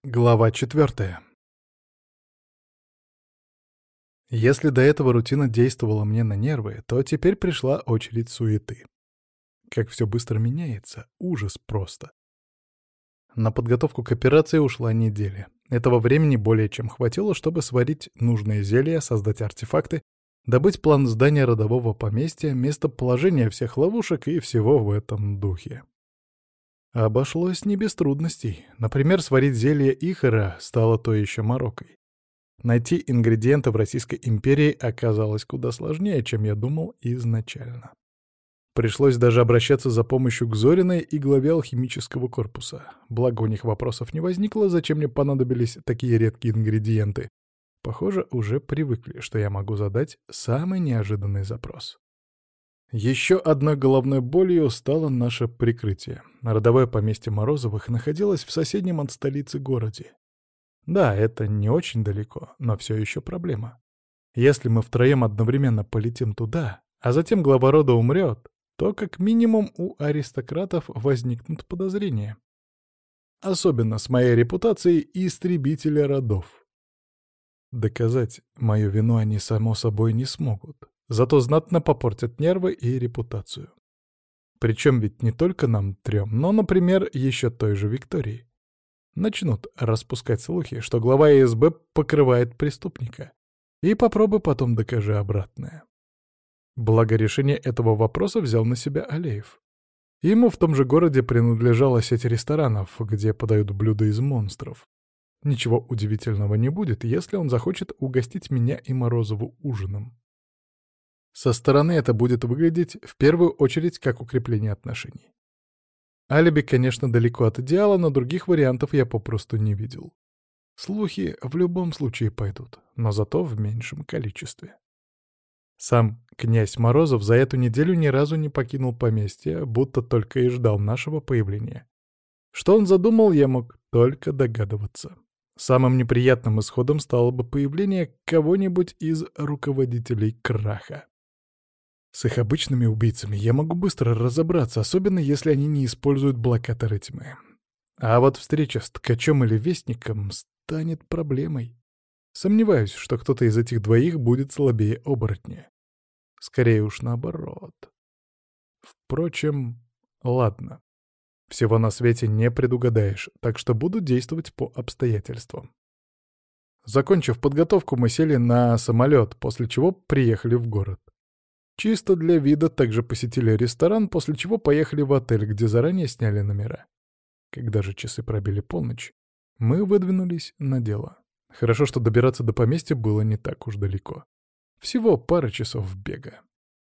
Глава 4. Если до этого рутина действовала мне на нервы, то теперь пришла очередь суеты. Как все быстро меняется, ужас просто. На подготовку к операции ушла неделя. Этого времени более чем хватило, чтобы сварить нужные зелья, создать артефакты, добыть план здания родового поместья, местоположение всех ловушек и всего в этом духе. Обошлось не без трудностей. Например, сварить зелье Ихора стало то еще морокой. Найти ингредиенты в Российской империи оказалось куда сложнее, чем я думал изначально. Пришлось даже обращаться за помощью к Зориной и главе алхимического корпуса. Благо у них вопросов не возникло, зачем мне понадобились такие редкие ингредиенты. Похоже, уже привыкли, что я могу задать самый неожиданный запрос. Еще одной головной болью стало наше прикрытие. Родовое поместье Морозовых находилось в соседнем от столицы городе. Да, это не очень далеко, но все еще проблема. Если мы втроем одновременно полетим туда, а затем глава рода умрет, то как минимум у аристократов возникнут подозрения. Особенно с моей репутацией истребителя родов. Доказать мою вину они, само собой, не смогут. Зато знатно попортят нервы и репутацию. Причем ведь не только нам трем, но, например, еще той же Виктории. Начнут распускать слухи, что глава ИСБ покрывает преступника. И попробуй потом докажи обратное. Благо решение этого вопроса взял на себя Алеев. Ему в том же городе принадлежала сеть ресторанов, где подают блюда из монстров. Ничего удивительного не будет, если он захочет угостить меня и Морозову ужином. Со стороны это будет выглядеть в первую очередь как укрепление отношений. Алиби, конечно, далеко от идеала, но других вариантов я попросту не видел. Слухи в любом случае пойдут, но зато в меньшем количестве. Сам князь Морозов за эту неделю ни разу не покинул поместье, будто только и ждал нашего появления. Что он задумал, я мог только догадываться. Самым неприятным исходом стало бы появление кого-нибудь из руководителей краха. С их обычными убийцами я могу быстро разобраться, особенно если они не используют блокаторы тьмы. А вот встреча с ткачом или вестником станет проблемой. Сомневаюсь, что кто-то из этих двоих будет слабее оборотня. Скорее уж наоборот. Впрочем, ладно. Всего на свете не предугадаешь, так что буду действовать по обстоятельствам. Закончив подготовку, мы сели на самолет, после чего приехали в город. Чисто для вида также посетили ресторан, после чего поехали в отель, где заранее сняли номера. Когда же часы пробили полночь, мы выдвинулись на дело. Хорошо, что добираться до поместья было не так уж далеко. Всего пара часов бега.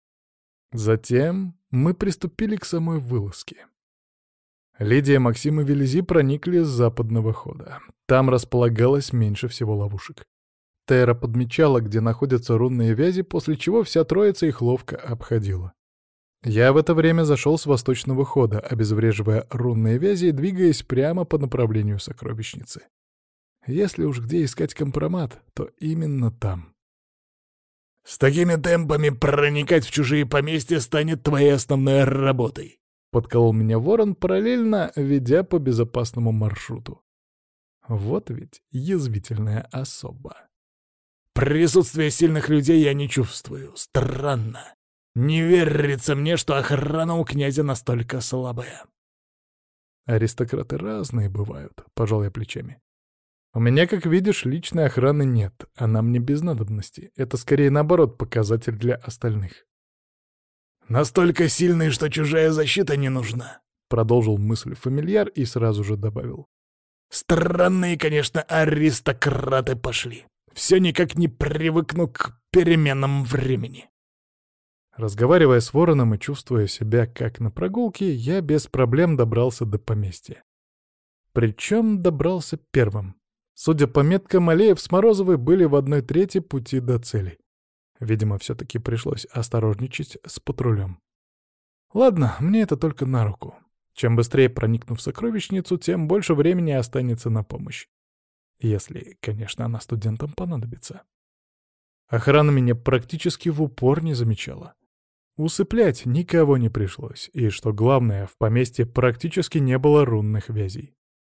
Затем мы приступили к самой вылазке. Лидия, Максим и Велизи проникли с западного хода. Там располагалось меньше всего ловушек. Тера подмечала, где находятся рунные вязи, после чего вся троица их ловко обходила. Я в это время зашел с восточного хода, обезвреживая рунные вязи и двигаясь прямо по направлению сокровищницы. Если уж где искать компромат, то именно там. «С такими темпами проникать в чужие поместья станет твоей основной работой», — подколол меня ворон, параллельно ведя по безопасному маршруту. Вот ведь язвительная особа. «Присутствие сильных людей я не чувствую. Странно. Не верится мне, что охрана у князя настолько слабая». «Аристократы разные бывают», — пожал я плечами. «У меня, как видишь, личной охраны нет, она мне без надобности. Это скорее, наоборот, показатель для остальных». «Настолько сильный, что чужая защита не нужна», — продолжил мысль фамильяр и сразу же добавил. «Странные, конечно, аристократы пошли. Все никак не привыкну к переменам времени». Разговаривая с вороном и чувствуя себя как на прогулке, я без проблем добрался до поместья. Причем добрался первым. Судя по меткам, Алеев с Морозовой были в 1/3 пути до цели. Видимо, все-таки пришлось осторожничать с патрулем. Ладно, мне это только на руку. Чем быстрее проникну в сокровищницу, тем больше времени останется на помощь. Если, конечно, она студентам понадобится. Охрана меня практически в упор не замечала. Усыплять никого не пришлось, и, что главное, в поместье практически не было рунных вязей.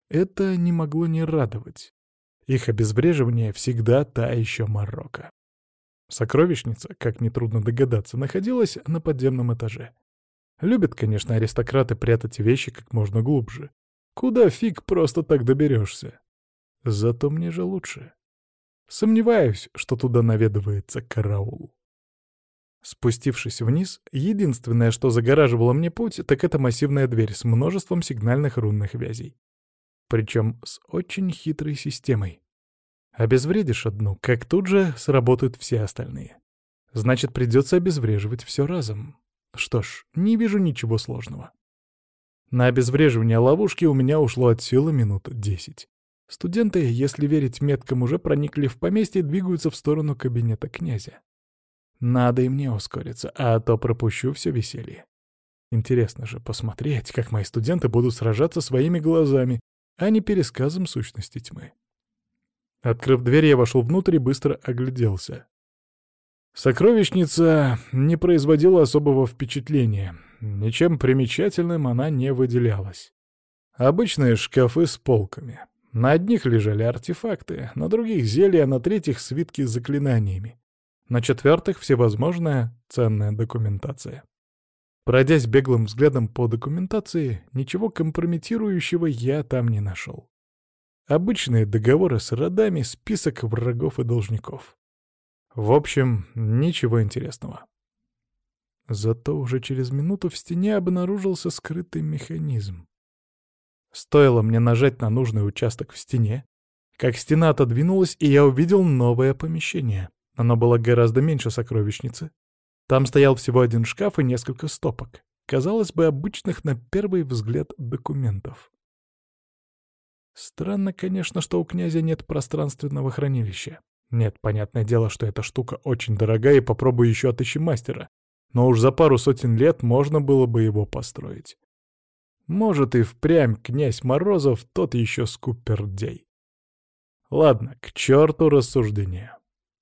Это не могло не радовать. Их обезвреживание всегда та еще морока. Сокровищница, как нетрудно догадаться, находилась на подземном этаже. Любят, конечно, аристократы прятать вещи как можно глубже. Куда фиг просто так доберешься? Зато мне же лучше. Сомневаюсь, что туда наведывается караул. Спустившись вниз, единственное, что загораживало мне путь, так это массивная дверь с множеством сигнальных рунных вязей. Причем с очень хитрой системой. Обезвредишь одну, как тут же сработают все остальные. Значит, придется обезвреживать все разом. Что ж, не вижу ничего сложного. На обезвреживание ловушки у меня ушло от силы минут 10. Студенты, если верить меткам, уже проникли в поместье и двигаются в сторону кабинета князя. Надо и мне ускориться, а то пропущу все веселье. Интересно же посмотреть, как мои студенты будут сражаться своими глазами, а не пересказом сущности тьмы. Открыв дверь, я вошел внутрь и быстро огляделся. Сокровищница не производила особого впечатления. Ничем примечательным она не выделялась. Обычные шкафы с полками. На одних лежали артефакты, на других — зелья, на третьих — свитки с заклинаниями. На четвертых — всевозможная ценная документация. Пройдясь беглым взглядом по документации, ничего компрометирующего я там не нашел. Обычные договоры с родами, список врагов и должников. В общем, ничего интересного. Зато уже через минуту в стене обнаружился скрытый механизм. Стоило мне нажать на нужный участок в стене, как стена отодвинулась, и я увидел новое помещение. Оно было гораздо меньше сокровищницы. Там стоял всего один шкаф и несколько стопок. Казалось бы, обычных на первый взгляд документов. Странно, конечно, что у князя нет пространственного хранилища. Нет, понятное дело, что эта штука очень дорогая, и попробуй еще отыщи мастера. Но уж за пару сотен лет можно было бы его построить. Может, и впрямь князь Морозов тот еще скупердей. Ладно, к черту рассуждения.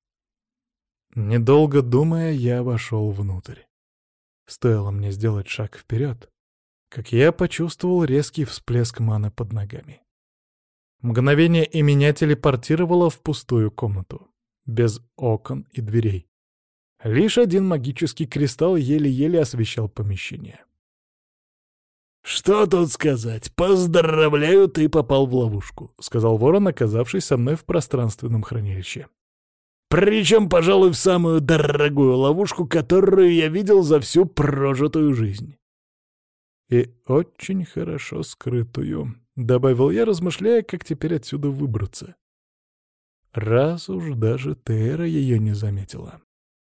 Недолго думая, я вошел внутрь. Стоило мне сделать шаг вперед, как я почувствовал резкий всплеск маны под ногами. Мгновение, и меня телепортировало в пустую комнату, без окон и дверей. Лишь один магический кристалл еле-еле освещал помещение. «Что тут сказать? Поздравляю, ты попал в ловушку», — сказал ворон, оказавшись со мной в пространственном хранилище. «Причем, пожалуй, в самую дорогую ловушку, которую я видел за всю прожитую жизнь». «И очень хорошо скрытую», — добавил я, размышляя, как теперь отсюда выбраться. Раз уж даже Тейра ее не заметила.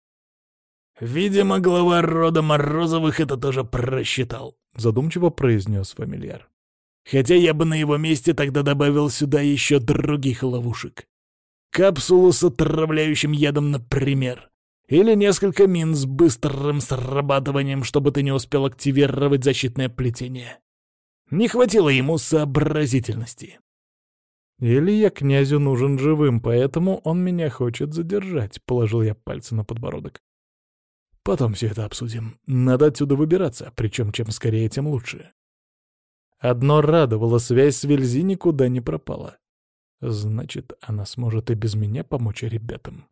«Видимо, глава рода Морозовых это тоже просчитал», — задумчиво произнес фамильяр. «Хотя я бы на его месте тогда добавил сюда еще других ловушек. Капсулу с отравляющим ядом, например. Или несколько мин с быстрым срабатыванием, чтобы ты не успел активировать защитное плетение. Не хватило ему сообразительности». «Или я князю нужен живым, поэтому он меня хочет задержать», — положил я пальцы на подбородок. «Потом все это обсудим. Надо отсюда выбираться, причем чем скорее, тем лучше». Одно радовало — связь с Вельзи никуда не пропала. Значит, она сможет и без меня помочь ребятам.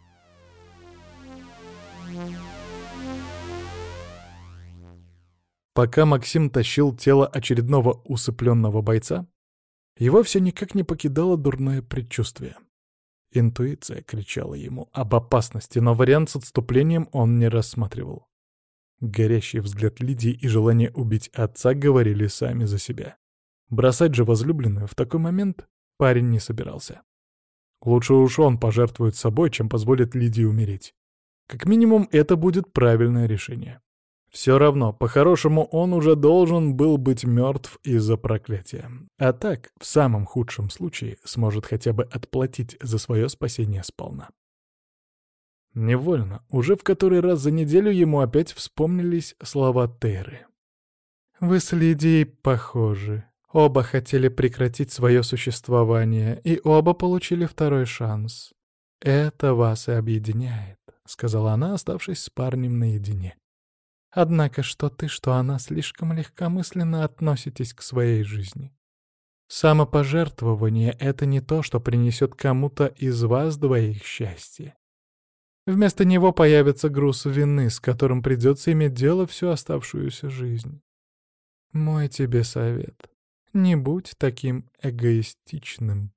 Пока Максим тащил тело очередного усыпленного бойца, его все никак не покидало дурное предчувствие. Интуиция кричала ему об опасности, но вариант с отступлением он не рассматривал. Горящий взгляд Лидии и желание убить отца говорили сами за себя. Бросать же возлюбленную в такой момент парень не собирался. Лучше уж он пожертвует собой, чем позволит Лидии умереть. Как минимум, это будет правильное решение. Все равно, по-хорошему, он уже должен был быть мертв из-за проклятия. А так, в самом худшем случае, сможет хотя бы отплатить за свое спасение сполна. Невольно, уже в который раз за неделю ему опять вспомнились слова Тейры. «Вы с Лидией похожи. Оба хотели прекратить свое существование, и оба получили второй шанс. Это вас и объединяет», — сказала она, оставшись с парнем наедине. «Однако что ты, что она слишком легкомысленно относитесь к своей жизни. Самопожертвование — это не то, что принесет кому-то из вас двоих счастье. Вместо него появится груз вины, с которым придется иметь дело всю оставшуюся жизнь. Мой тебе совет. Не будь таким эгоистичным.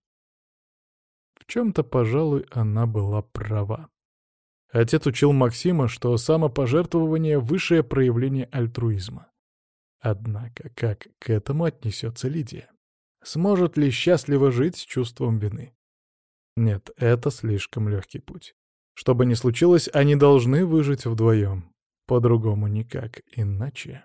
В чем-то, пожалуй, она была права. Отец учил Максима, что самопожертвование — высшее проявление альтруизма. Однако, как к этому отнесется Лидия? Сможет ли счастливо жить с чувством вины? Нет, это слишком легкий путь. Что бы ни случилось, они должны выжить вдвоем. По-другому никак, иначе...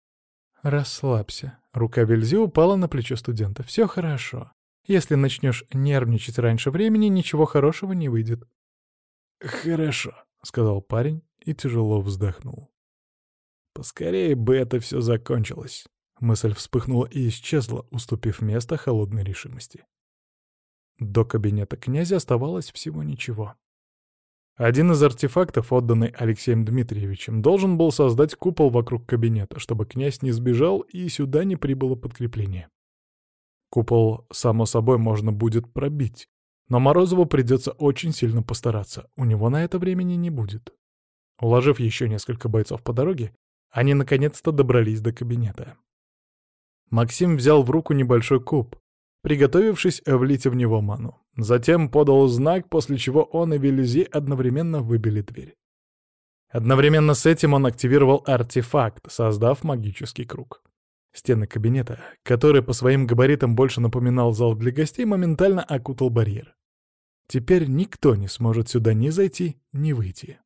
Расслабься. Рука Вельзи упала на плечо студента. Все хорошо. Если начнешь нервничать раньше времени, ничего хорошего не выйдет. «Хорошо», — сказал парень и тяжело вздохнул. «Поскорее бы это все закончилось». Мысль вспыхнула и исчезла, уступив место холодной решимости. До кабинета князя оставалось всего ничего. Один из артефактов, отданный Алексеем Дмитриевичем, должен был создать купол вокруг кабинета, чтобы князь не сбежал и сюда не прибыло подкрепление. Купол, само собой, можно будет пробить, но Морозову придется очень сильно постараться, у него на это времени не будет. Уложив еще несколько бойцов по дороге, они наконец-то добрались до кабинета. Максим взял в руку небольшой куб, приготовившись влить в него ману. Затем подал знак, после чего он и Вельзи одновременно выбили дверь. Одновременно с этим он активировал артефакт, создав магический круг. Стены кабинета, который по своим габаритам больше напоминал зал для гостей, моментально окутал барьер. Теперь никто не сможет сюда ни зайти, ни выйти.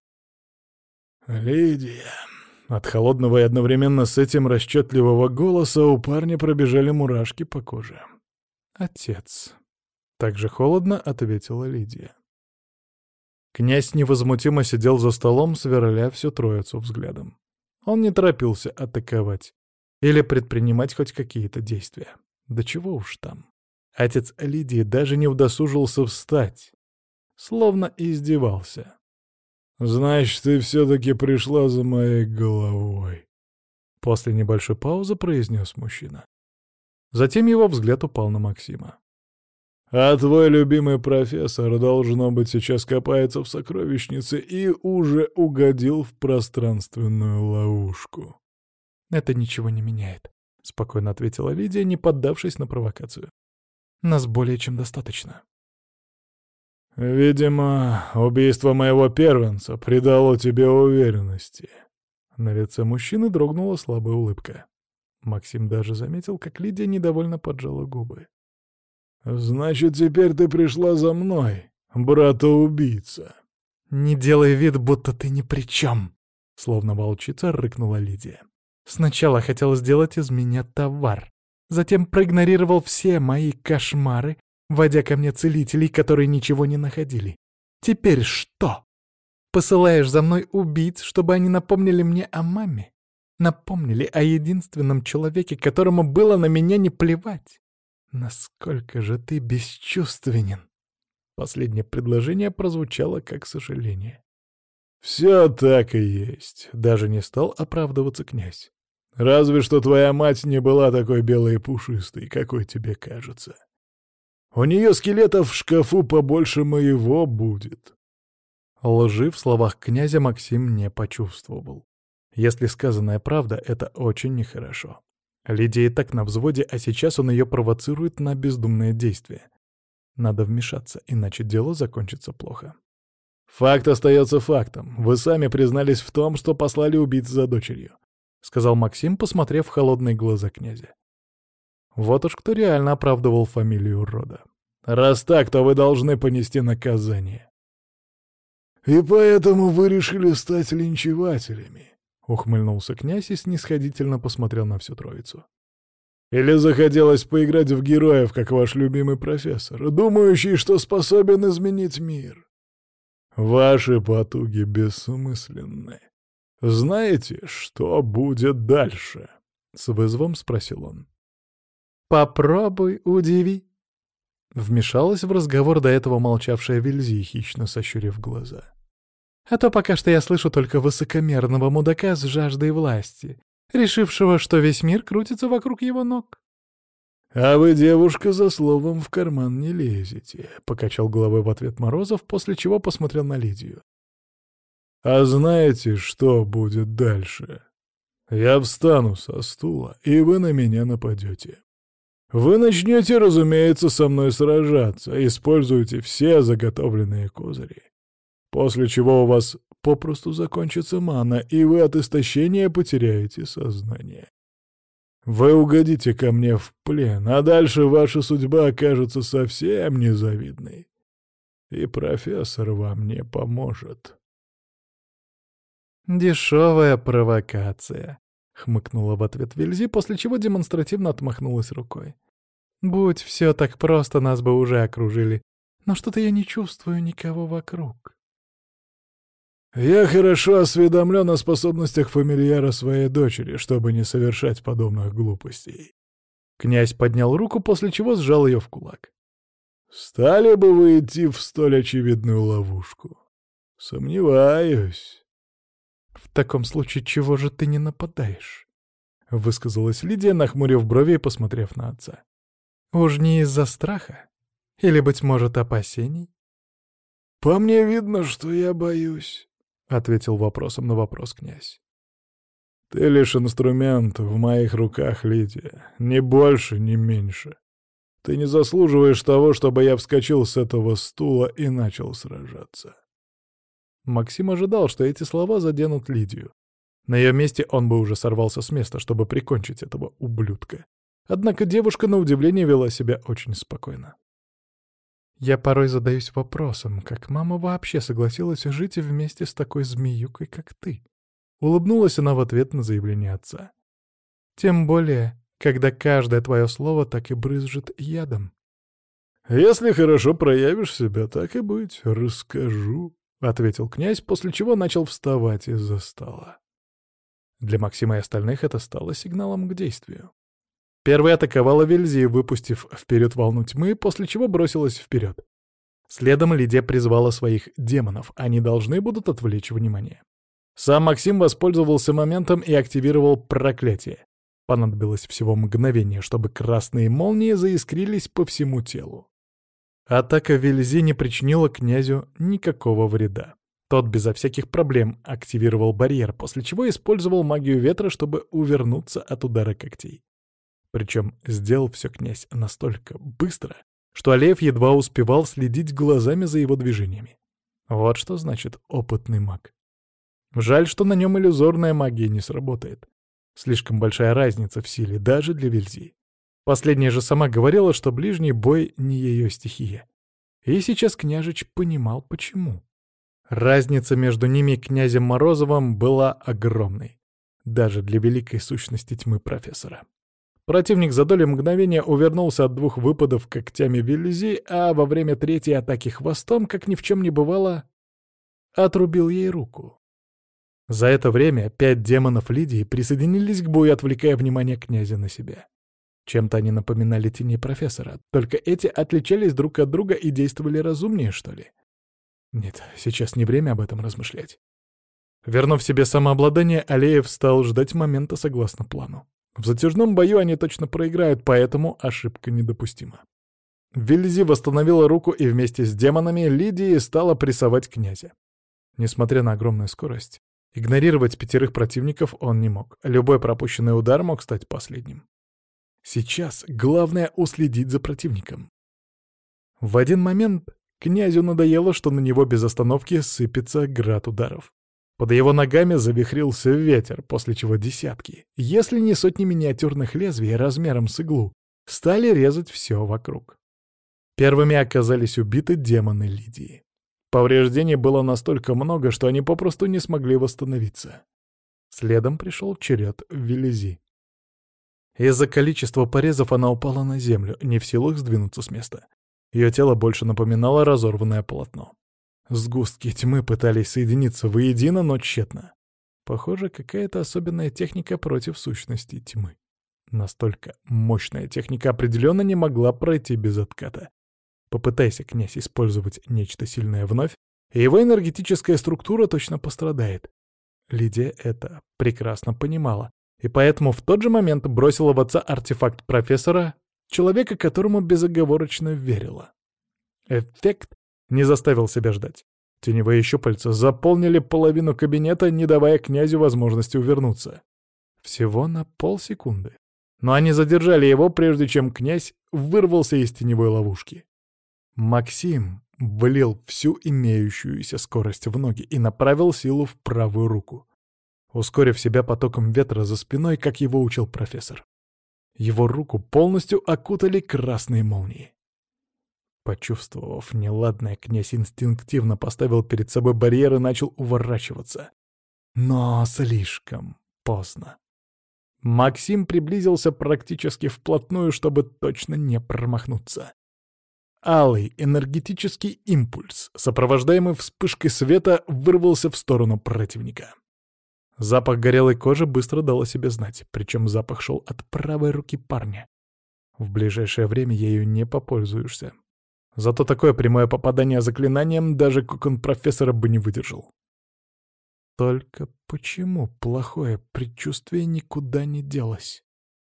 «Лидия!» От холодного и одновременно с этим расчетливого голоса у парня пробежали мурашки по коже. «Отец!» — так же холодно ответила Лидия. Князь невозмутимо сидел за столом, сверля всю троицу взглядом. Он не торопился атаковать или предпринимать хоть какие-то действия. Да чего уж там. Отец Лидии даже не удосужился встать, словно издевался. «Значит, ты все-таки пришла за моей головой», — после небольшой паузы произнес мужчина. Затем его взгляд упал на Максима. «А твой любимый профессор, должно быть, сейчас копается в сокровищнице и уже угодил в пространственную ловушку». «Это ничего не меняет», — спокойно ответила Лидия, не поддавшись на провокацию. «Нас более чем достаточно». «Видимо, убийство моего первенца придало тебе уверенности». На лице мужчины дрогнула слабая улыбка. Максим даже заметил, как Лидия недовольно поджала губы. «Значит, теперь ты пришла за мной, брата-убийца». «Не делай вид, будто ты ни при чем», — словно волчица рыкнула Лидия. «Сначала хотел сделать из меня товар, затем проигнорировал все мои кошмары, вводя ко мне целителей, которые ничего не находили. Теперь что? Посылаешь за мной убийц, чтобы они напомнили мне о маме? Напомнили о единственном человеке, которому было на меня не плевать? Насколько же ты бесчувственен!» Последнее предложение прозвучало как сожаление. «Все так и есть», — даже не стал оправдываться князь. «Разве что твоя мать не была такой белой и пушистой, какой тебе кажется. У нее скелетов в шкафу побольше моего будет». Лжи в словах князя Максим не почувствовал. Если сказанная правда, это очень нехорошо. Лидия и так на взводе, а сейчас он ее провоцирует на бездумное действие. Надо вмешаться, иначе дело закончится плохо. «Факт остается фактом. Вы сами признались в том, что послали убийц за дочерью», — сказал Максим, посмотрев в холодные глаза князя. Вот уж кто реально оправдывал фамилию рода. «Раз так, то вы должны понести наказание». «И поэтому вы решили стать линчевателями», — ухмыльнулся князь и снисходительно посмотрел на всю троицу. «Или захотелось поиграть в героев, как ваш любимый профессор, думающий, что способен изменить мир? Ваши потуги бессмысленны. Знаете, что будет дальше?» — с вызовом спросил он. «Попробуй удиви», — вмешалась в разговор до этого молчавшая Вельзи, хищно сощурив глаза. «А то пока что я слышу только высокомерного мудака с жаждой власти, решившего, что весь мир крутится вокруг его ног». «А вы, девушка, за словом в карман не лезете», — покачал головой в ответ Морозов, после чего посмотрел на Лидию. «А знаете, что будет дальше? Я встану со стула, и вы на меня нападете. Вы начнете, разумеется, со мной сражаться, используйте все заготовленные козыри, после чего у вас попросту закончится мана, и вы от истощения потеряете сознание. Вы угодите ко мне в плен, а дальше ваша судьба окажется совсем незавидной. И профессор вам не поможет». «Дешевая провокация», — хмыкнула в ответ Вильзи, после чего демонстративно отмахнулась рукой. «Будь все так просто, нас бы уже окружили, но что-то я не чувствую никого вокруг». «Я хорошо осведомлен о способностях фамильяра своей дочери, чтобы не совершать подобных глупостей». Князь поднял руку, после чего сжал ее в кулак. «Стали бы вы идти в столь очевидную ловушку? Сомневаюсь». «В таком случае чего же ты не нападаешь?» — высказалась Лидия, нахмурив брови и посмотрев на отца. «Уж не из-за страха? Или, быть может, опасений?» «По мне видно, что я боюсь», — ответил вопросом на вопрос князь. «Ты лишь инструмент в моих руках, Лидия, ни больше, ни меньше. Ты не заслуживаешь того, чтобы я вскочил с этого стула и начал сражаться». Максим ожидал, что эти слова заденут Лидию. На ее месте он бы уже сорвался с места, чтобы прикончить этого ублюдка. Однако девушка, на удивление, вела себя очень спокойно. «Я порой задаюсь вопросом, как мама вообще согласилась жить вместе с такой змеюкой, как ты?» Улыбнулась она в ответ на заявление отца. «Тем более, когда каждое твое слово так и брызжет ядом». «Если хорошо проявишь себя, так и быть, расскажу», — ответил князь, после чего начал вставать из-за стола. Для Максима и остальных это стало сигналом к действию. Первой атаковала Вильзи, выпустив вперед волну тьмы, после чего бросилась вперед. Следом Лидия призвала своих демонов, они должны будут отвлечь внимание. Сам Максим воспользовался моментом и активировал проклятие. Понадобилось всего мгновение, чтобы красные молнии заискрились по всему телу. Атака Вильзи не причинила князю никакого вреда. Тот безо всяких проблем активировал барьер, после чего использовал магию ветра, чтобы увернуться от удара когтей. Причем сделал все князь настолько быстро, что Алеев едва успевал следить глазами за его движениями. Вот что значит опытный маг. Жаль, что на нем иллюзорная магия не сработает. Слишком большая разница в силе даже для Вильзи. Последняя же сама говорила, что ближний бой не ее стихия. И сейчас княжич понимал, почему. Разница между ними и князем Морозовым была огромной. Даже для великой сущности тьмы профессора. Противник за долю мгновения увернулся от 2 выпадов когтями Вильзи, а во время третьей атаки хвостом, как ни в чем не бывало, отрубил ей руку. За это время 5 демонов Лидии присоединились к бою, отвлекая внимание князя на себя. Чем-то они напоминали тени профессора, только эти отличались друг от друга и действовали разумнее, что ли. Нет, сейчас не время об этом размышлять. Вернув себе самообладание, Алеев стал ждать момента согласно плану. В затяжном бою они точно проиграют, поэтому ошибка недопустима. Вильзи восстановила руку и вместе с демонами Лидии стала прессовать князя. Несмотря на огромную скорость, игнорировать 5 противников он не мог. Любой пропущенный удар мог стать последним. Сейчас главное уследить за противником. В один момент князю надоело, что на него без остановки сыпется град ударов. Под его ногами завихрился ветер, после чего десятки, если не сотни миниатюрных лезвий размером с иглу, стали резать все вокруг. Первыми оказались убиты демоны Лидии. Повреждений было настолько много, что они попросту не смогли восстановиться. Следом пришел черед Вильзи. Из-за количества порезов она упала на землю, не в силах сдвинуться с места. Ее тело больше напоминало разорванное полотно. Сгустки тьмы пытались соединиться воедино, но тщетно. Похоже, какая-то особенная техника против сущности тьмы. Настолько мощная техника определенно не могла пройти без отката. Попытайся, князь, использовать нечто сильное вновь, и его энергетическая структура точно пострадает. Лидия это прекрасно понимала, и поэтому в тот же момент бросила в отца артефакт профессора человека, которому безоговорочно верила. Эффект не заставил себя ждать. Теневые щупальца заполнили половину кабинета, не давая князю возможности увернуться. Всего на полсекунды. Но они задержали его, прежде чем князь вырвался из теневой ловушки. Максим влил всю имеющуюся скорость в ноги и направил силу в правую руку, ускорив себя потоком ветра за спиной, как его учил профессор. Его руку полностью окутали красные молнии. Почувствовав неладное, князь инстинктивно поставил перед собой барьер и начал уворачиваться. Но слишком поздно. Максим приблизился практически вплотную, чтобы точно не промахнуться. Алый энергетический импульс, сопровождаемый вспышкой света, вырвался в сторону противника. Запах горелой кожи быстро дал о себе знать, причем запах шел от правой руки парня. В ближайшее время ею не попользуешься. Зато такое прямое попадание заклинанием даже кокон профессора бы не выдержал. Только почему плохое предчувствие никуда не делось?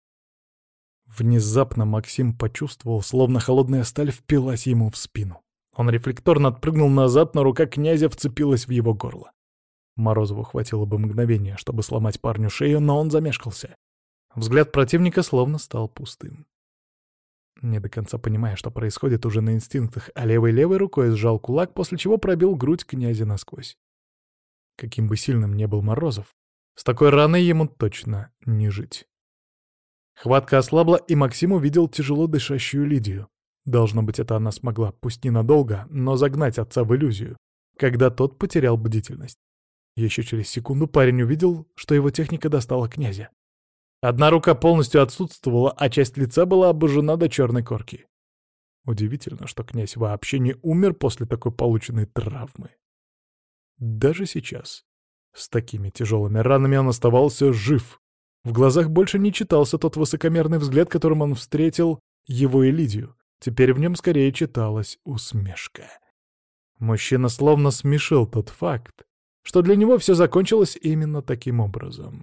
Внезапно Максим почувствовал, словно холодная сталь впилась ему в спину. Он рефлекторно отпрыгнул назад, но рука князя вцепилась в его горло. Морозову хватило бы мгновения, чтобы сломать парню шею, но он замешкался. Взгляд противника словно стал пустым. Не до конца понимая, что происходит уже на инстинктах, а левой рукой сжал кулак, после чего пробил грудь князя насквозь. Каким бы сильным ни был Морозов, с такой раной ему точно не жить. Хватка ослабла, и Максим увидел тяжело дышащую Лидию. Должно быть, это она смогла, пусть ненадолго, но загнать отца в иллюзию, когда тот потерял бдительность. Еще через секунду парень увидел, что его техника достала князя. Одна рука полностью отсутствовала, а часть лица была обожжена до черной корки. Удивительно, что князь вообще не умер после такой полученной травмы. Даже сейчас, с такими тяжелыми ранами, он оставался жив. В глазах больше не читался тот высокомерный взгляд, которым он встретил его и Лидию. Теперь в нем скорее читалась усмешка. Мужчина словно смешил тот факт, что для него все закончилось именно таким образом.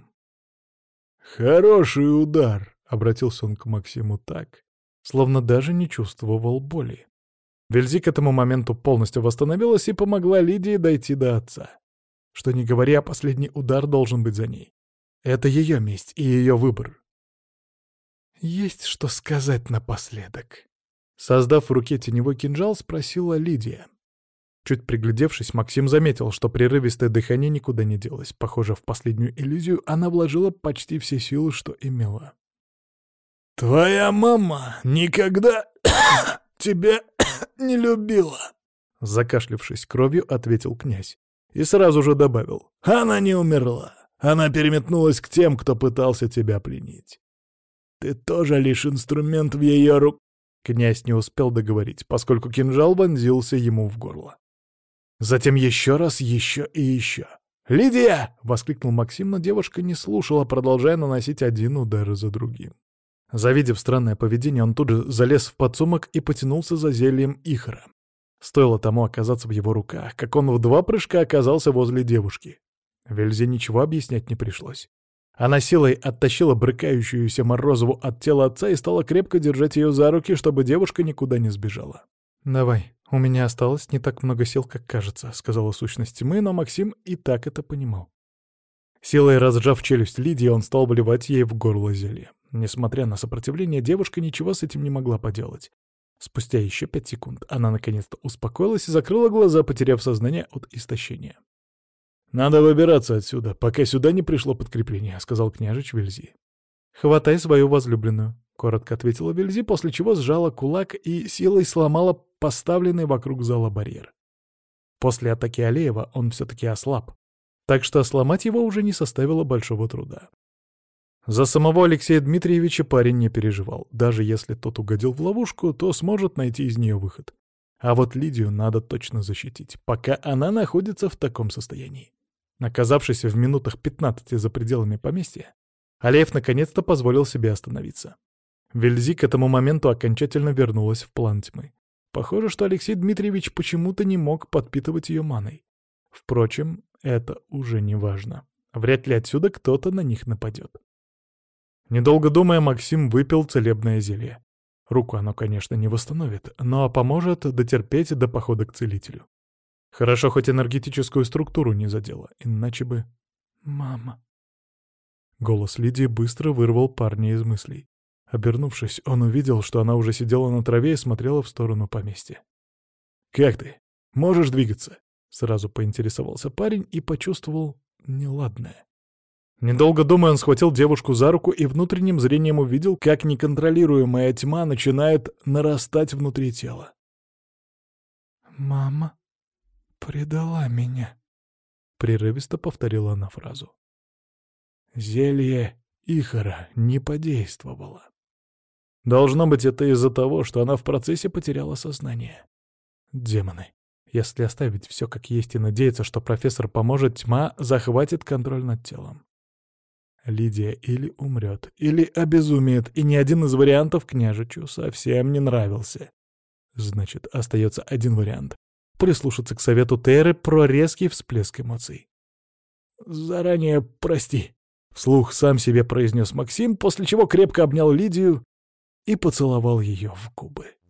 «Хороший удар», — обратился он к Максиму так, словно даже не чувствовал боли. Вельзи к этому моменту полностью восстановилась и помогла Лидии дойти до отца. Что ни говори, а последний удар должен быть за ней. Это ее месть и ее выбор. «Есть что сказать напоследок?» Создав в руке теневой кинжал, спросила Лидия. Чуть приглядевшись, Максим заметил, что прерывистое дыхание никуда не делось. Похоже, в последнюю иллюзию она вложила почти все силы, что имела. «Твоя мама никогда тебя не любила!» Закашлявшись кровью, ответил князь. И сразу же добавил. «Она не умерла. Она переметнулась к тем, кто пытался тебя пленить. Ты тоже лишь инструмент в ее рук...» Князь не успел договорить, поскольку кинжал вонзился ему в горло. Затем еще раз, еще и еще. «Лидия!» — воскликнул Максим, но девушка не слушала, продолжая наносить один удар за другим. Завидев странное поведение, он тут же залез в подсумок и потянулся за зельем Ихора. Стоило тому оказаться в его руках, как он в 2 прыжка оказался возле девушки. Вельзе ничего объяснять не пришлось. Она силой оттащила брыкающуюся Морозову от тела отца и стала крепко держать ее за руки, чтобы девушка никуда не сбежала. «Давай, у меня осталось не так много сил, как кажется», — сказала сущность тьмы, но Максим и так это понимал. Силой разжав челюсть Лидии, он стал вливать ей в горло зелье. Несмотря на сопротивление, девушка ничего с этим не могла поделать. Спустя еще 5 секунд она наконец-то успокоилась и закрыла глаза, потеряв сознание от истощения. «Надо выбираться отсюда, пока сюда не пришло подкрепление», — сказал княжич Вельзи. «Хватай свою возлюбленную», — коротко ответила Вельзи, после чего сжала кулак и силой сломала поставленный вокруг зала барьер. После атаки Алеева он все-таки ослаб, так что сломать его уже не составило большого труда. За самого Алексея Дмитриевича парень не переживал. Даже если тот угодил в ловушку, то сможет найти из нее выход. А вот Лидию надо точно защитить, пока она находится в таком состоянии. Оказавшись в минутах 15 за пределами поместья, Алеев наконец-то позволил себе остановиться. Вельзи к этому моменту окончательно вернулась в план тьмы. Похоже, что Алексей Дмитриевич почему-то не мог подпитывать ее маной. Впрочем, это уже не важно. Вряд ли отсюда кто-то на них нападет. Недолго думая, Максим выпил целебное зелье. Руку оно, конечно, не восстановит, но поможет дотерпеть до похода к целителю. Хорошо, хоть энергетическую структуру не задело, иначе бы... «Мама...» Голос Лидии быстро вырвал парня из мыслей. Обернувшись, он увидел, что она уже сидела на траве и смотрела в сторону поместья. «Как ты? Можешь двигаться?» — сразу поинтересовался парень и почувствовал неладное. Недолго думая, он схватил девушку за руку и внутренним зрением увидел, как неконтролируемая тьма начинает нарастать внутри тела. «Мама предала меня», — прерывисто повторила она фразу. Зелье Ихора не подействовало. Должно быть, это из-за того, что она в процессе потеряла сознание. Демоны. Если оставить все как есть и надеяться, что профессор поможет, тьма захватит контроль над телом. Лидия или умрет, или обезумеет, и ни один из вариантов княжичу совсем не нравился. Значит, остается один вариант — прислушаться к совету Теры про резкий всплеск эмоций. «Заранее прости», — вслух сам себе произнес Максим, после чего крепко обнял Лидию и поцеловал ее в губы.